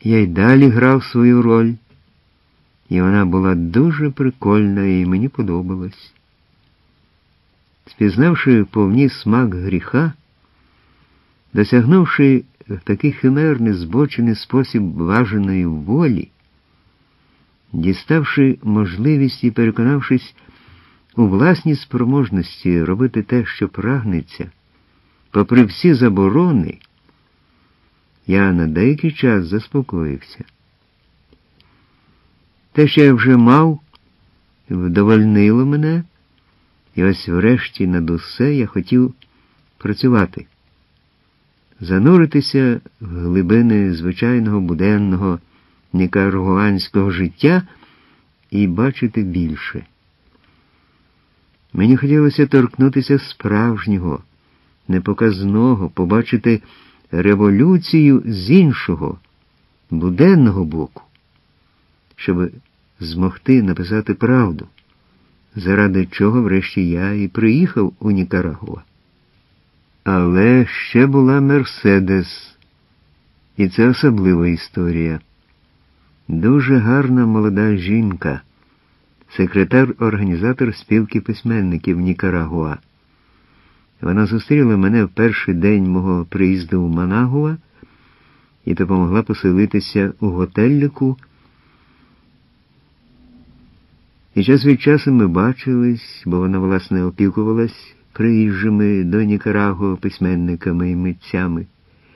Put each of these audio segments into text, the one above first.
Я й далі грав свою роль, і вона була дуже прикольна, і мені подобалась. Спізнавши повні смак гріха, досягнувши в такий химерний, збочений спосіб бажаної волі, діставши можливість і переконавшись у власній спроможності робити те, що прагнеться, попри всі заборони, я на деякий час заспокоївся. Те, що я вже мав, вдовольнило мене, і ось врешті над усе я хотів працювати, зануритися в глибини звичайного буденного нікарагуанського життя і бачити більше. Мені хотілося торкнутися справжнього, непоказного, побачити революцію з іншого, буденного боку, щоб змогти написати правду, заради чого врешті я і приїхав у Нікарагуа. Але ще була Мерседес, і це особлива історія. Дуже гарна молода жінка, секретар-організатор спілки письменників Нікарагуа. Вона зустріла мене в перший день мого приїзду в Манагуа і допомогла поселитися у готеллику. І час від часу ми бачились, бо вона, власне, опікувалась приїжджими до Нікарагуа письменниками і митцями.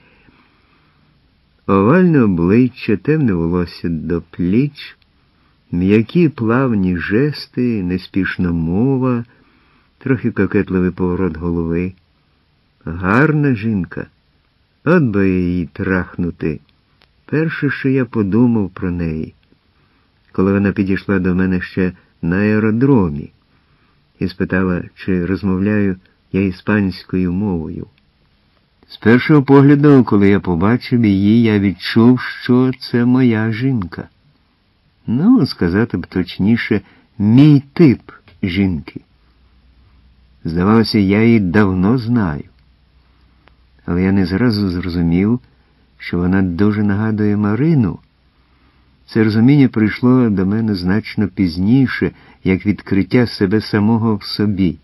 Овальне обличчя, темне волосся до пліч, м'які плавні жести, неспішна мова, трохи кокетливий поворот голови. Гарна жінка. От би її трахнути. Перше, що я подумав про неї, коли вона підійшла до мене ще на аеродромі і спитала, чи розмовляю я іспанською мовою. З першого погляду, коли я побачив її, я відчув, що це моя жінка. Ну, сказати б точніше, мій тип жінки. Здавалося, я її давно знаю. Але я не зразу зрозумів, що вона дуже нагадує Марину. Це розуміння прийшло до мене значно пізніше, як відкриття себе самого в собі.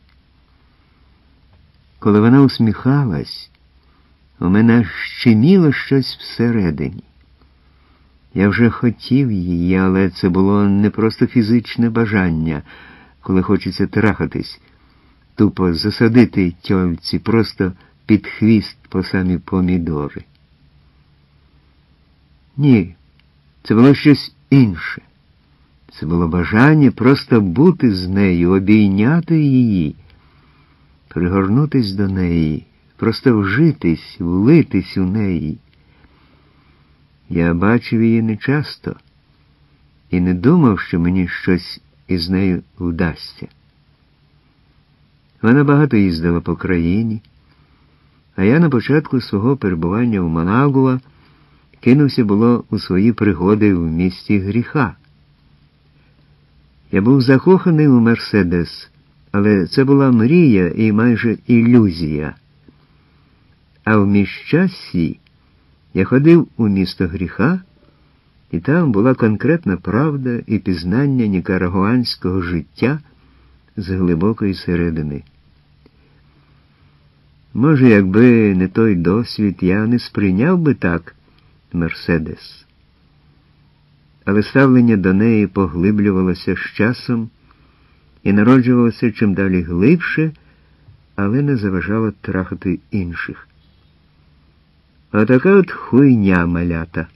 Коли вона усміхалась, у мене щеміло щось всередині. Я вже хотів її, але це було не просто фізичне бажання, коли хочеться трахатись, тупо засадити тьольці просто під хвіст по самі помідори. Ні, це було щось інше. Це було бажання просто бути з нею, обійняти її, пригорнутись до неї, просто вжитись, влитись у неї. Я бачив її нечасто і не думав, що мені щось із нею вдасться. Вона багато їздила по країні, а я на початку свого перебування в Манагуа кинувся було у свої пригоди в місті гріха. Я був закоханий у Мерседес, але це була мрія і майже ілюзія. А в міщасі я ходив у місто гріха, і там була конкретна правда і пізнання нікарагуанського життя з глибокої середини. Може, якби не той досвід, я не сприйняв би так Мерседес. Але ставлення до неї поглиблювалося з часом і народжувалося чим далі глибше, але не заважало трахати інших. Отака от хуйня, малята.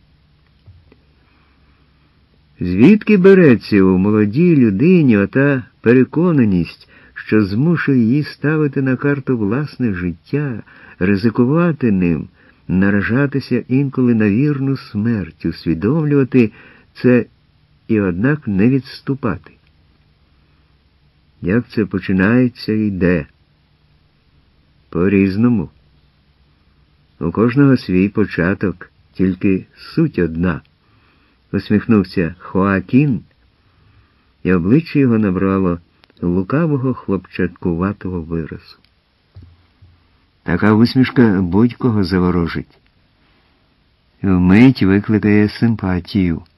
Звідки береться у молодій людині ота переконаність, що змушує її ставити на карту власне життя, ризикувати ним, наражатися інколи на вірну смерть, усвідомлювати це і однак не відступати? Як це починається і йде? По-різному. У кожного свій початок, тільки суть одна. Усміхнувся Хоакін, і обличчя його набрало лукавого хлопчаткуватого виразу. Така усмішка будь-кого заворожить. вмить викликає симпатію.